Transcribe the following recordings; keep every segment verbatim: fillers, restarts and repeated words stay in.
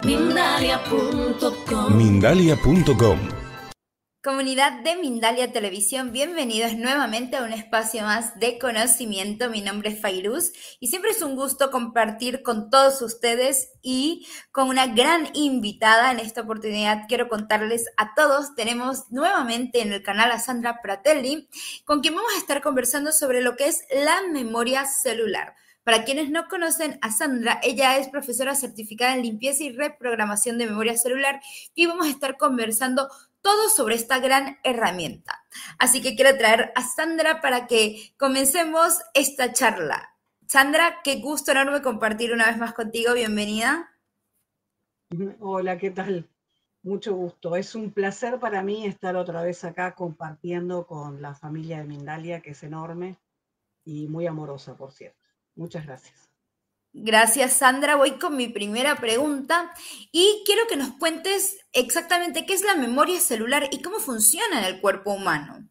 Mindalia punto com. Mindalia punto com. Comunidad de Mindalia Televisión, bienvenidos nuevamente a un espacio más de conocimiento. Mi nombre es Fairuz y siempre es un gusto compartir con todos ustedes y con una gran invitada. En esta oportunidad quiero contarles a todos, tenemos nuevamente en el canal a Sandra Pratelli, con quien vamos a estar conversando sobre lo que es la memoria celular. Para quienes no conocen a Sandra, ella es profesora certificada en limpieza y reprogramación de memoria celular y vamos a estar conversando todo sobre esta gran herramienta. Así que quiero traer a Sandra para que comencemos esta charla. Sandra, qué gusto enorme compartir una vez más contigo. Bienvenida. Hola, ¿qué tal? Mucho gusto. Es un placer para mí estar otra vez acá compartiendo con la familia de Mindalia, que es enorme y muy amorosa, por cierto. Muchas gracias. Gracias, Sandra. Voy con mi primera pregunta y quiero que nos cuentes exactamente qué es la memoria celular y cómo funciona en el cuerpo humano.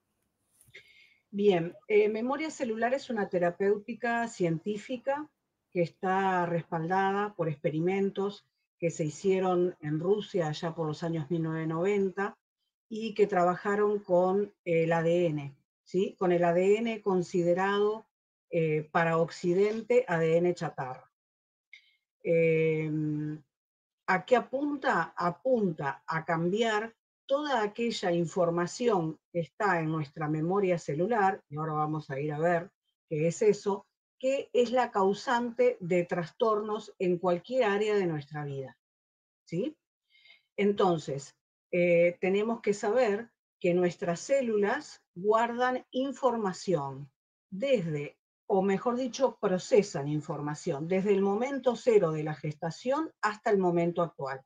Bien, eh, memoria celular es una terapéutica científica que está respaldada por experimentos que se hicieron en Rusia allá por los años mil novecientos noventa y que trabajaron con el A D N, ¿sí? Con el A D N considerado eh, para Occidente A D N chatarra. Eh, ¿A qué apunta? Apunta a cambiar toda aquella información que está en nuestra memoria celular, y ahora vamos a ir a ver qué es eso, que es la causante de trastornos en cualquier área de nuestra vida, ¿sí? Entonces, eh, tenemos que saber que nuestras células guardan información desde, o mejor dicho, procesan información desde el momento cero de la gestación hasta el momento actual.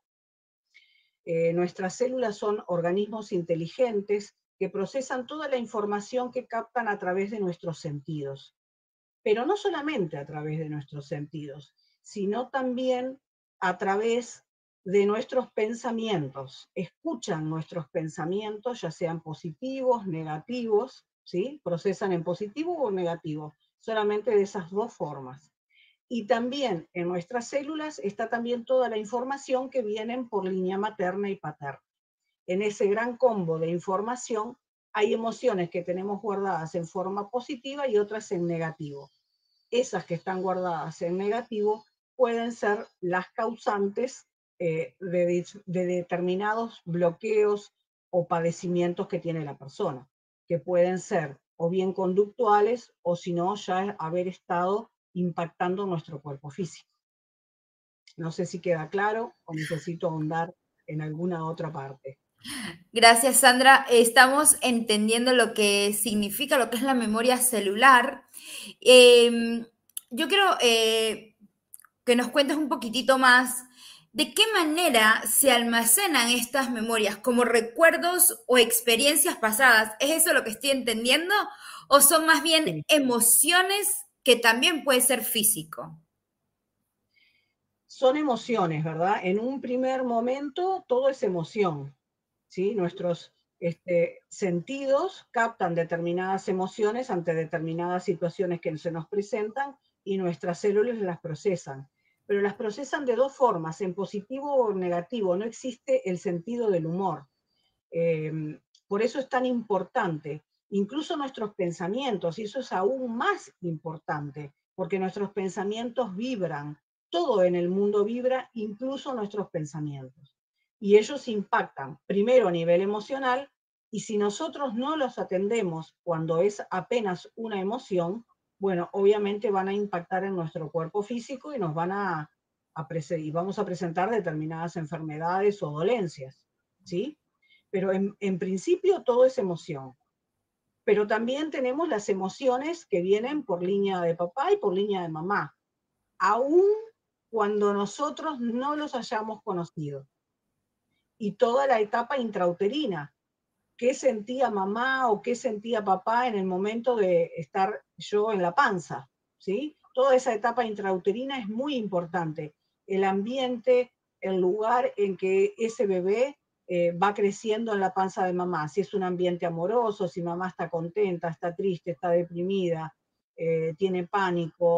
Eh, nuestras células son organismos inteligentes que procesan toda la información que captan a través de nuestros sentidos. Pero no solamente a través de nuestros sentidos, sino también a través de nuestros pensamientos. Escuchan nuestros pensamientos, ya sean positivos, negativos, ¿sí? Procesan en positivo o negativo, solamente de esas dos formas. Y también en nuestras células está también toda la información que vienen por línea materna y paterna. En ese gran combo de información hay emociones que tenemos guardadas en forma positiva y otras en negativo. Esas que están guardadas en negativo pueden ser las causantes eh, de, de determinados bloqueos o padecimientos que tiene la persona, que pueden ser o bien conductuales o si no ya haber estado impactando nuestro cuerpo físico. No sé si queda claro o necesito ahondar en alguna otra parte. Gracias, Sandra. Estamos entendiendo lo que significa, lo que es la memoria celular. Eh, yo quiero eh, que nos cuentes un poquitito más de qué manera se almacenan estas memorias, como recuerdos o experiencias pasadas. ¿Es eso lo que estoy entendiendo? ¿O son más bien Sí. emociones que también puede ser físico? Son emociones, ¿verdad? En un primer momento todo es emoción, ¿sí? Nuestros este, sentidos captan determinadas emociones ante determinadas situaciones que se nos presentan y nuestras células las procesan. Pero las procesan de dos formas, en positivo o negativo. No existe el sentido del humor. Eh, por eso es tan importante. Incluso nuestros pensamientos, y eso es aún más importante, porque nuestros pensamientos vibran. Todo en el mundo vibra, incluso nuestros pensamientos. Y ellos impactan primero a nivel emocional, y si nosotros no los atendemos cuando es apenas una emoción, bueno, obviamente van a impactar en nuestro cuerpo físico y nos van a, a y vamos a presentar determinadas enfermedades o dolencias, ¿sí? Pero en, en principio todo es emoción. Pero también tenemos las emociones que vienen por línea de papá y por línea de mamá, aún cuando nosotros no los hayamos conocido. Y toda la etapa intrauterina, qué sentía mamá o qué sentía papá en el momento de estar yo en la panza, ¿sí? Toda esa etapa intrauterina es muy importante. El ambiente, el lugar en que ese bebé eh, va creciendo en la panza de mamá, si es un ambiente amoroso, si mamá está contenta, está triste, está deprimida, eh, tiene pánico,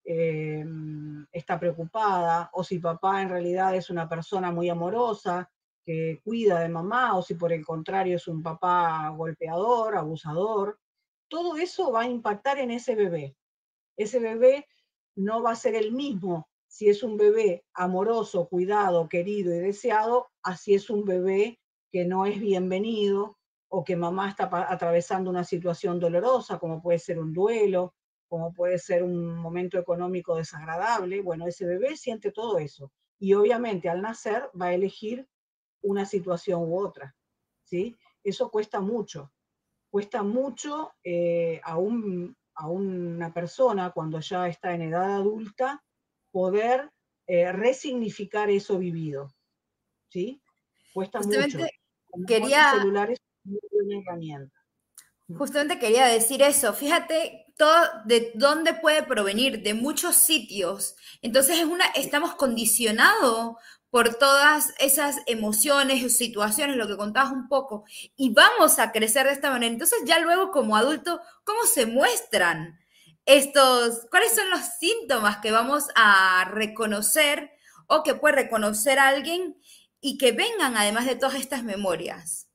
eh, está preocupada, o si papá en realidad es una persona muy amorosa, que cuida de mamá, o si por el contrario es un papá golpeador, abusador. Todo eso va a impactar en ese bebé. Ese bebé no va a ser el mismo si es un bebé amoroso, cuidado, querido y deseado, así es un bebé que no es bienvenido o que mamá está atravesando una situación dolorosa, como puede ser un duelo, como puede ser un momento económico desagradable. Bueno, ese bebé siente todo eso. Y obviamente al nacer va a elegir una situación u otra, ¿sí? Eso cuesta mucho. Cuesta mucho eh, a, un, a una persona cuando ya está en edad adulta poder eh, resignificar eso vivido, ¿sí? Cuesta mucho. Justamente La memoria quería, celular es una buena herramienta. justamente quería decir eso. Fíjate todo de dónde puede provenir, de muchos sitios. Entonces es una, estamos condicionados por todas esas emociones o situaciones, lo que contabas un poco, y vamos a crecer de esta manera. Entonces ya luego como adulto, ¿cómo se muestran estos, cuáles son los síntomas que vamos a reconocer o que puede reconocer a alguien y que vengan además de todas estas memorias?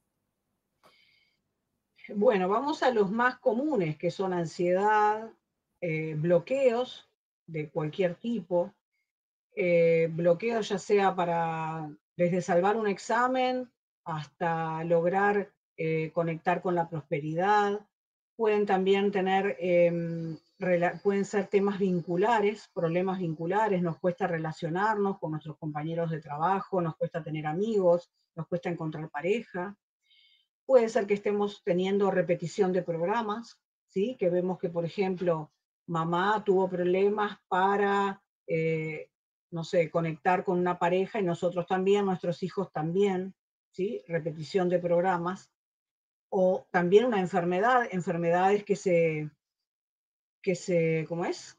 Bueno, vamos a los más comunes, que son ansiedad, eh, bloqueos de cualquier tipo, eh, bloqueos ya sea para desde salvar un examen hasta lograr eh, conectar con la prosperidad. Pueden también tener, eh, pueden ser temas vinculares, problemas vinculares, nos cuesta relacionarnos con nuestros compañeros de trabajo, nos cuesta tener amigos, nos cuesta encontrar pareja. Puede ser que estemos teniendo repetición de programas, ¿sí? Que vemos que, por ejemplo, mamá tuvo problemas para, eh, no sé, conectar con una pareja y nosotros también, nuestros hijos también, ¿sí? Repetición de programas. O también una enfermedad, enfermedades que se, que se, ¿cómo es?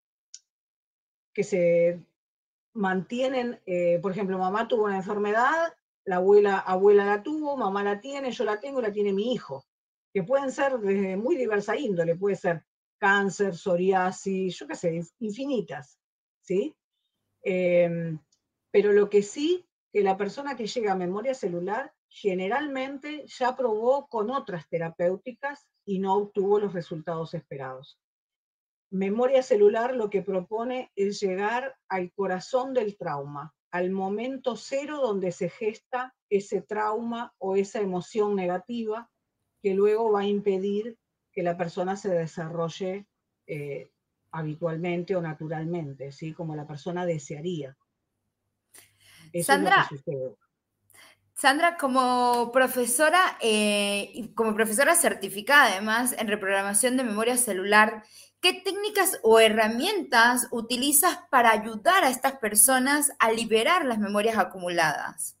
Que se mantienen, eh, por ejemplo, mamá tuvo una enfermedad, la abuela, abuela la tuvo, mamá la tiene, yo la tengo, la tiene mi hijo, que pueden ser de muy diversa índole, puede ser cáncer, psoriasis, yo qué sé, infinitas, ¿sí? Eh, pero lo que sí, que la persona que llega a memoria celular generalmente ya probó con otras terapéuticas y no obtuvo los resultados esperados. Memoria celular lo que propone es llegar al corazón del trauma, al momento cero donde se gesta ese trauma o esa emoción negativa que luego va a impedir que la persona se desarrolle eh, habitualmente o naturalmente, ¿sí? Como la persona desearía. Eso es lo que Sandra, sucede. Sandra, como profesora, eh, y como profesora certificada además en reprogramación de memoria celular, ¿qué técnicas o herramientas utilizas para ayudar a estas personas a liberar las memorias acumuladas?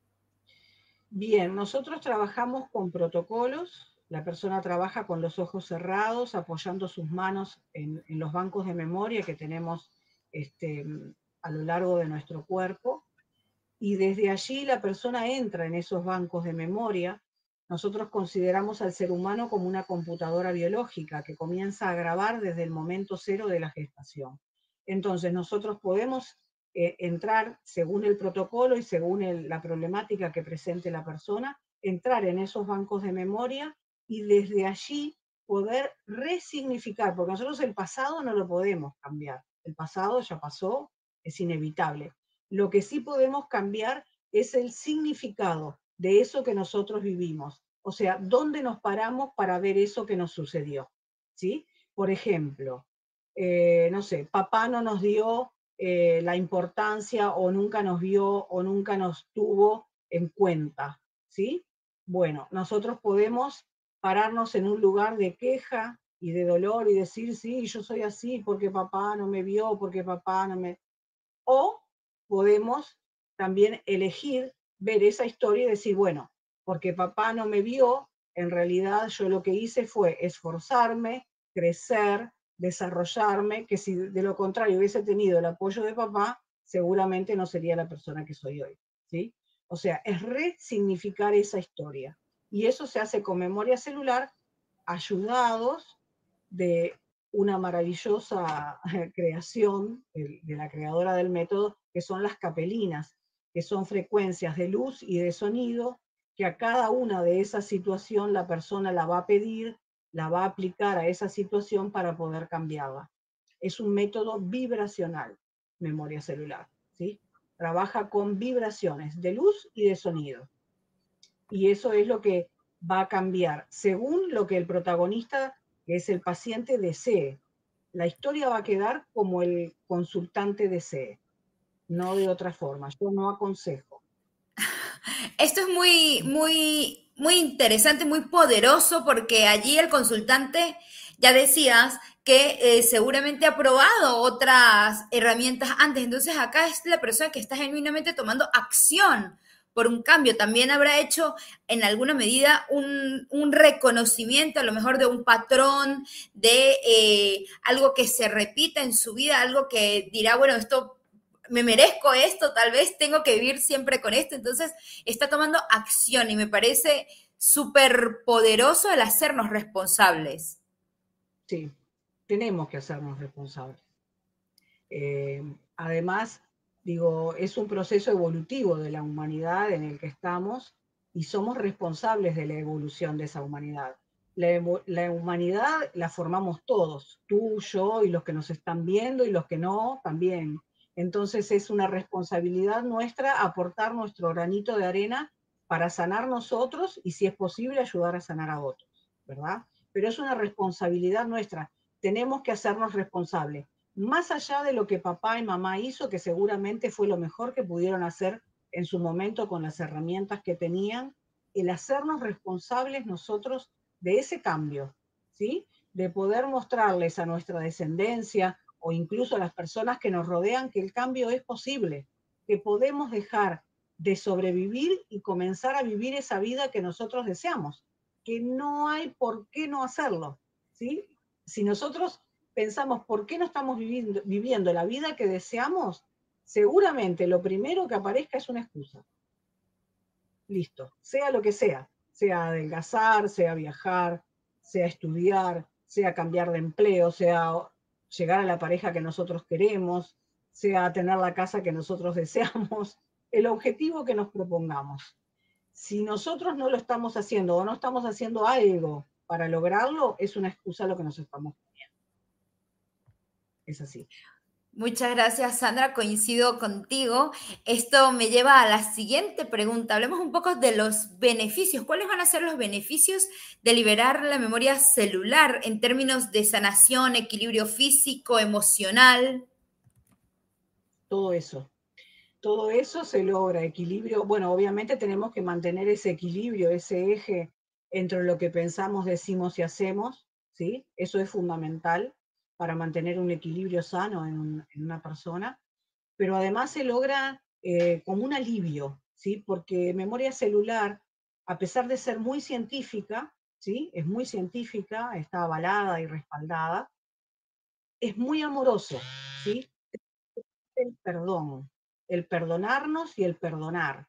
Bien, nosotros trabajamos con protocolos. La persona trabaja con los ojos cerrados, apoyando sus manos en, en los bancos de memoria que tenemos este, a lo largo de nuestro cuerpo. Y desde allí la persona entra en esos bancos de memoria. Nosotros consideramos al ser humano como una computadora biológica que comienza a grabar desde el momento cero de la gestación. Entonces nosotros podemos eh, entrar según el protocolo y según el, la problemática que presente la persona, entrar en esos bancos de memoria y desde allí poder resignificar, porque nosotros el pasado no lo podemos cambiar. El pasado ya pasó, es inevitable. Lo que sí podemos cambiar es el significado de eso que nosotros vivimos. O sea, ¿dónde nos paramos para ver eso que nos sucedió? ¿Sí? Por ejemplo, eh, no sé, papá no nos dio eh, la importancia o nunca nos vio o nunca nos tuvo en cuenta. ¿Sí? Bueno, nosotros podemos pararnos en un lugar de queja y de dolor y decir, sí, yo soy así porque papá no me vio, porque papá no me... O podemos también elegir ver esa historia y decir, bueno, porque papá no me vio, en realidad yo lo que hice fue esforzarme, crecer, desarrollarme, que si de lo contrario hubiese tenido el apoyo de papá, seguramente no sería la persona que soy hoy, ¿sí? O sea, es resignificar esa historia. Y eso se hace con memoria celular, ayudados de una maravillosa creación de, de la creadora del método, que son las capelinas, que son frecuencias de luz y de sonido, que a cada una de esas situaciones la persona la va a pedir, la va a aplicar a esa situación para poder cambiarla. Es un método vibracional, memoria celular, ¿sí? Trabaja con vibraciones de luz y de sonido. Y eso es lo que va a cambiar según lo que el protagonista, que es el paciente, desee. La historia va a quedar como el consultante desee, no de otra forma. Yo no aconsejo. Esto es muy, muy, muy interesante, muy poderoso, porque allí el consultante, ya decías, que eh, seguramente ha probado otras herramientas antes. Entonces acá es la persona que está genuinamente tomando acción por un cambio. También habrá hecho en alguna medida un, un reconocimiento, a lo mejor de un patrón, de eh, algo que se repita en su vida, algo que dirá, bueno, esto me merezco esto, tal vez tengo que vivir siempre con esto. Entonces está tomando acción y me parece súper poderoso el hacernos responsables. Sí, tenemos que hacernos responsables. Eh, además, digo, es un proceso evolutivo de la humanidad en el que estamos y somos responsables de la evolución de esa humanidad. La, la humanidad la formamos todos, tú, yo y los que nos están viendo y los que no también. Entonces es una responsabilidad nuestra aportar nuestro granito de arena para sanar nosotros y, si es posible, ayudar a sanar a otros, ¿verdad? Pero es una responsabilidad nuestra. Tenemos que hacernos responsables. Más allá de lo que papá y mamá hizo, que seguramente fue lo mejor que pudieron hacer en su momento con las herramientas que tenían, el hacernos responsables nosotros de ese cambio, ¿sí? De poder mostrarles a nuestra descendencia o incluso a las personas que nos rodean que el cambio es posible, que podemos dejar de sobrevivir y comenzar a vivir esa vida que nosotros deseamos, que no hay por qué no hacerlo, ¿sí? Si nosotros pensamos por qué no estamos viviendo, viviendo la vida que deseamos, seguramente lo primero que aparezca es una excusa. Listo, sea lo que sea, sea adelgazar, sea viajar, sea estudiar, sea cambiar de empleo, sea llegar a la pareja que nosotros queremos, sea tener la casa que nosotros deseamos, el objetivo que nos propongamos. Si nosotros no lo estamos haciendo o no estamos haciendo algo para lograrlo, es una excusa lo que nos estamos poniendo. Es así. Muchas gracias, Sandra, coincido contigo. Esto me lleva a la siguiente pregunta. Hablemos un poco de los beneficios. ¿Cuáles van a ser los beneficios de liberar la memoria celular en términos de sanación, equilibrio físico, emocional? Todo eso. Todo eso se logra, equilibrio. Bueno, obviamente tenemos que mantener ese equilibrio, ese eje entre lo que pensamos, decimos y hacemos, ¿sí? Eso es fundamental para mantener un equilibrio sano en, un, en una persona. Pero además se logra eh, como un alivio, ¿sí? Porque memoria celular, a pesar de ser muy científica, ¿sí? Es muy científica, está avalada y respaldada, es muy amoroso, ¿sí? El perdón, el perdonarnos y el perdonar.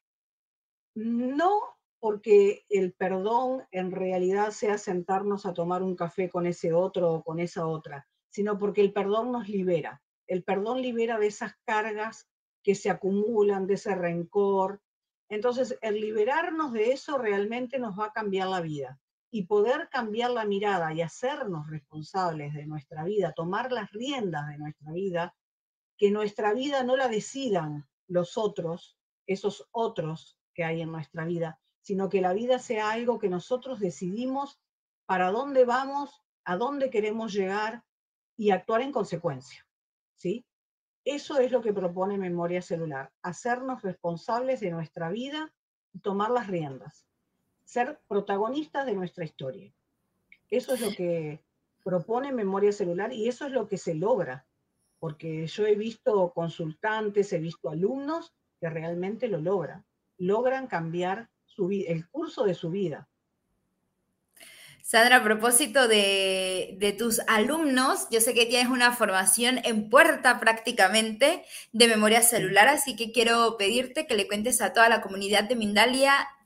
No porque el perdón en realidad sea sentarnos a tomar un café con ese otro o con esa otra, sino porque el perdón nos libera. El perdón libera de esas cargas que se acumulan, de ese rencor. Entonces, el liberarnos de eso realmente nos va a cambiar la vida. Y poder cambiar la mirada y hacernos responsables de nuestra vida, tomar las riendas de nuestra vida, que nuestra vida no la decidan los otros, esos otros que hay en nuestra vida, sino que la vida sea algo que nosotros decidimos para dónde vamos, a dónde queremos llegar y actuar en consecuencia, ¿sí? Eso es lo que propone Memoria Celular, hacernos responsables de nuestra vida y tomar las riendas, ser protagonistas de nuestra historia. Eso es lo que propone Memoria Celular y eso es lo que se logra, porque yo he visto consultantes, he visto alumnos que realmente lo logran, logran cambiar su el curso de su vida. Sandra, a propósito de, de, tus alumnos, yo sé que tienes una formación en puerta prácticamente de memoria celular, así que quiero pedirte que le cuentes a toda la comunidad de Mindalia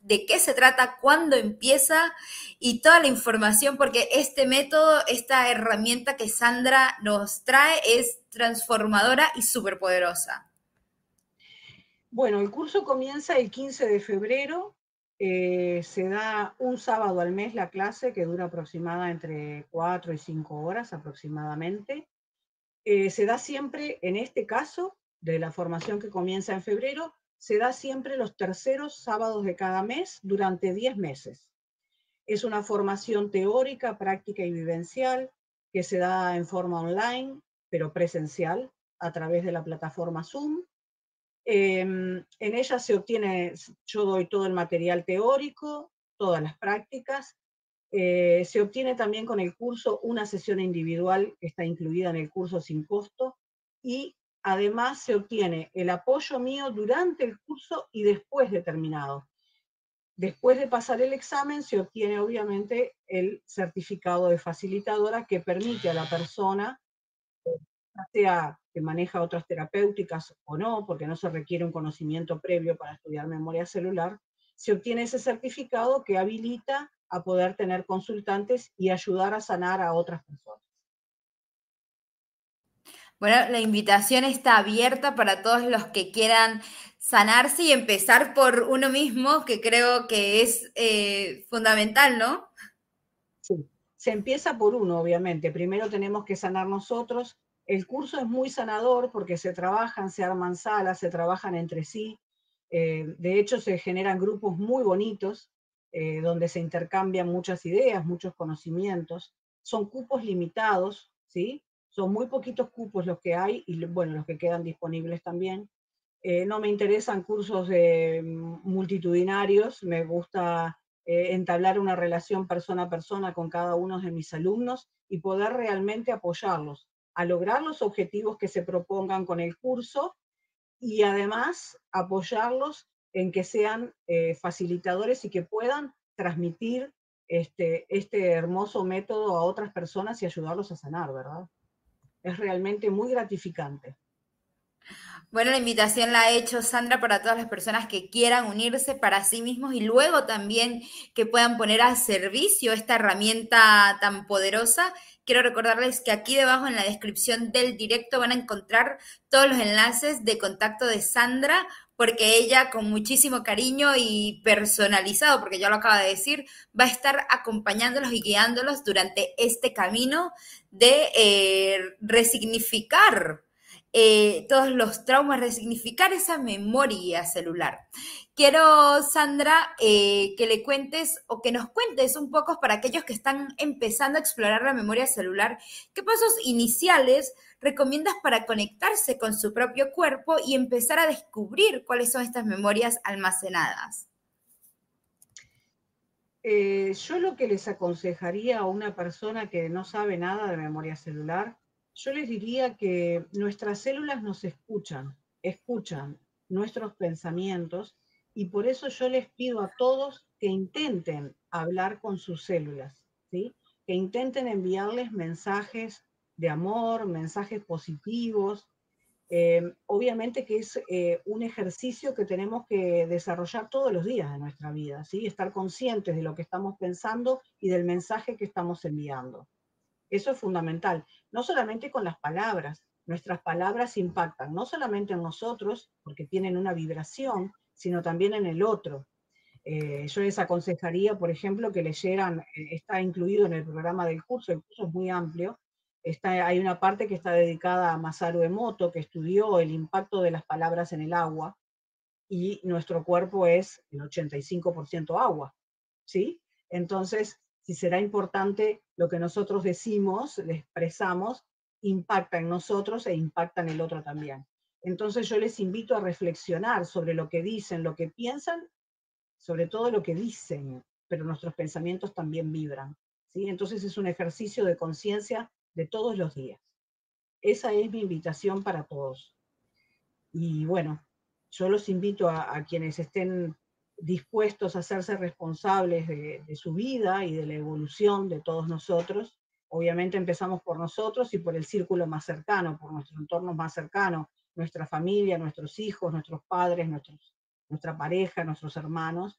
de qué se trata, cuándo empieza y toda la información, porque este método, esta herramienta que Sandra nos trae es transformadora y súper poderosa. Bueno, el curso comienza el quince de febrero, eh, se da un sábado al mes la clase que dura aproximadamente entre cuatro y cinco horas aproximadamente. Eh, se da siempre, en este caso, de la formación que comienza en febrero, se da siempre los terceros sábados de cada mes durante diez meses. Es una formación teórica, práctica y vivencial que se da en forma online, pero presencial, a través de la plataforma Zoom. Eh, en ella se obtiene, yo doy todo el material teórico, todas las prácticas. Eh, se obtiene también con el curso una sesión individual que está incluida en el curso sin costo, y además se obtiene el apoyo mío durante el curso y después de terminado. Después de pasar el examen se obtiene obviamente el certificado de facilitadora que permite a la persona, ya sea que maneja otras terapéuticas o no, porque no se requiere un conocimiento previo para estudiar memoria celular, se obtiene ese certificado que habilita a poder tener consultantes y ayudar a sanar a otras personas. Bueno, la invitación está abierta para todos los que quieran sanarse y empezar por uno mismo, que creo que es eh, fundamental, ¿no? Sí, se empieza por uno, obviamente. Primero tenemos que sanar nosotros. El curso es muy sanador porque se trabajan, se arman salas, se trabajan entre sí. Eh, de hecho, se generan grupos muy bonitos eh, donde se intercambian muchas ideas, muchos conocimientos. Son cupos limitados, ¿sí? Son muy poquitos cupos los que hay y, bueno, los que quedan disponibles también. Eh, no me interesan cursos eh, multitudinarios, me gusta eh, entablar una relación persona a persona con cada uno de mis alumnos y poder realmente apoyarlos a lograr los objetivos que se propongan con el curso, y además apoyarlos en que sean eh, facilitadores y que puedan transmitir este, este hermoso método a otras personas y ayudarlos a sanar, ¿verdad? Es realmente muy gratificante. Bueno, la invitación la ha hecho Sandra para todas las personas que quieran unirse para sí mismos y luego también que puedan poner al servicio esta herramienta tan poderosa. Quiero recordarles que aquí debajo en la descripción del directo van a encontrar todos los enlaces de contacto de Sandra, porque ella con muchísimo cariño y personalizado, porque ya lo acaba de decir, va a estar acompañándolos y guiándolos durante este camino de eh, resignificar eh, todos los traumas, resignificar esa memoria celular. Quiero, Sandra, eh, que le cuentes o que nos cuentes un poco para aquellos que están empezando a explorar la memoria celular, ¿qué pasos iniciales recomiendas para conectarse con su propio cuerpo y empezar a descubrir cuáles son estas memorias almacenadas? Eh, yo lo que les aconsejaría a una persona que no sabe nada de memoria celular, yo les diría que nuestras células nos escuchan, escuchan nuestros pensamientos, y por eso yo les pido a todos que intenten hablar con sus células, ¿sí? Que intenten enviarles mensajes de amor, mensajes positivos. Eh, obviamente que es eh, un ejercicio que tenemos que desarrollar todos los días de nuestra vida, ¿sí? Estar conscientes de lo que estamos pensando y del mensaje que estamos enviando. Eso es fundamental, no solamente con las palabras. Nuestras palabras impactan no solamente en nosotros, porque tienen una vibración, sino también en el otro. Eh, yo les aconsejaría, por ejemplo, que leyeran, eh, está incluido en el programa del curso, el curso es muy amplio, está, hay una parte que está dedicada a Masaru Emoto, que estudió el impacto de las palabras en el agua, y nuestro cuerpo es el ochenta y cinco por ciento agua, ¿sí? Entonces, si será importante lo que nosotros decimos, le expresamos, impacta en nosotros e impacta en el otro también. Entonces yo les invito a reflexionar sobre lo que dicen, lo que piensan, sobre todo lo que dicen, pero nuestros pensamientos también vibran, ¿sí? Entonces es un ejercicio de conciencia de todos los días. Esa es mi invitación para todos. Y bueno, yo los invito a, a quienes estén dispuestos a hacerse responsables de, de su vida y de la evolución de todos nosotros. Obviamente empezamos por nosotros y por el círculo más cercano, por nuestro entorno más cercano, nuestra familia, nuestros hijos, nuestros padres, nuestros, nuestra pareja, nuestros hermanos.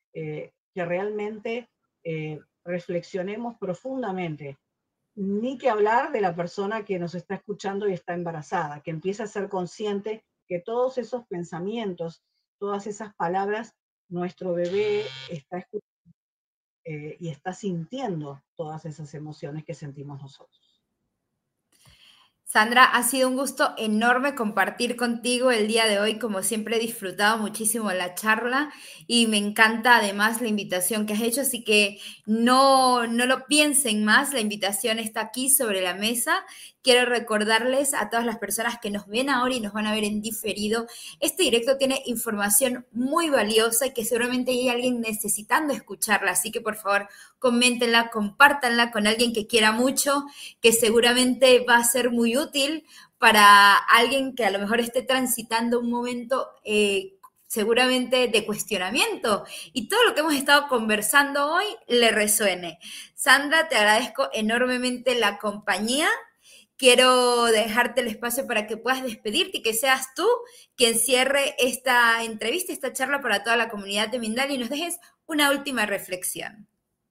eh, que realmente eh, reflexionemos profundamente. Ni que hablar de la persona que nos está escuchando y está embarazada, que empiece a ser consciente que todos esos pensamientos, todas esas palabras, nuestro bebé está escuchando eh, y está sintiendo todas esas emociones que sentimos nosotros. Sandra, ha sido un gusto enorme compartir contigo el día de hoy. Como siempre, he disfrutado muchísimo la charla y me encanta además la invitación que has hecho, así que no, no lo piensen más, la invitación está aquí sobre la mesa. Quiero recordarles a todas las personas que nos ven ahora y nos van a ver en diferido, este directo tiene información muy valiosa y que seguramente hay alguien necesitando escucharla, así que por favor coméntenla, compártanla con alguien que quiera mucho, que seguramente va a ser muy útil para alguien que a lo mejor esté transitando un momento eh, seguramente de cuestionamiento y todo lo que hemos estado conversando hoy le resuene. Sandra, te agradezco enormemente la compañía. Quiero dejarte el espacio para que puedas despedirte y que seas tú quien cierre esta entrevista, esta charla para toda la comunidad de Mindalia y nos dejes una última reflexión.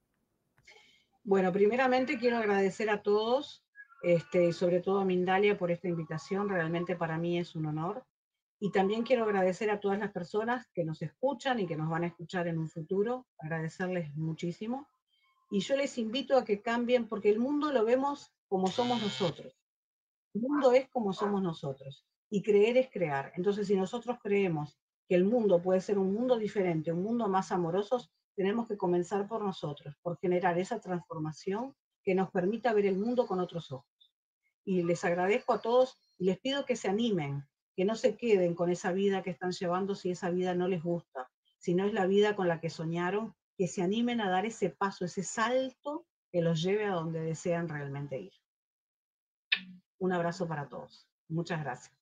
Bueno, primeramente quiero agradecer a todos, este, y sobre todo a Mindalia por esta invitación. Realmente para mí es un honor. Y también quiero agradecer a todas las personas que nos escuchan y que nos van a escuchar en un futuro. Agradecerles muchísimo. Y yo les invito a que cambien, porque el mundo lo vemos como somos nosotros. El mundo es como somos nosotros. Y creer es crear. Entonces, si nosotros creemos que el mundo puede ser un mundo diferente, un mundo más amoroso, tenemos que comenzar por nosotros, por generar esa transformación que nos permita ver el mundo con otros ojos. Y les agradezco a todos y les pido que se animen, que no se queden con esa vida que están llevando si esa vida no les gusta, si no es la vida con la que soñaron, que se animen a dar ese paso, ese salto que los lleve a donde desean realmente ir. Un abrazo para todos. Muchas gracias.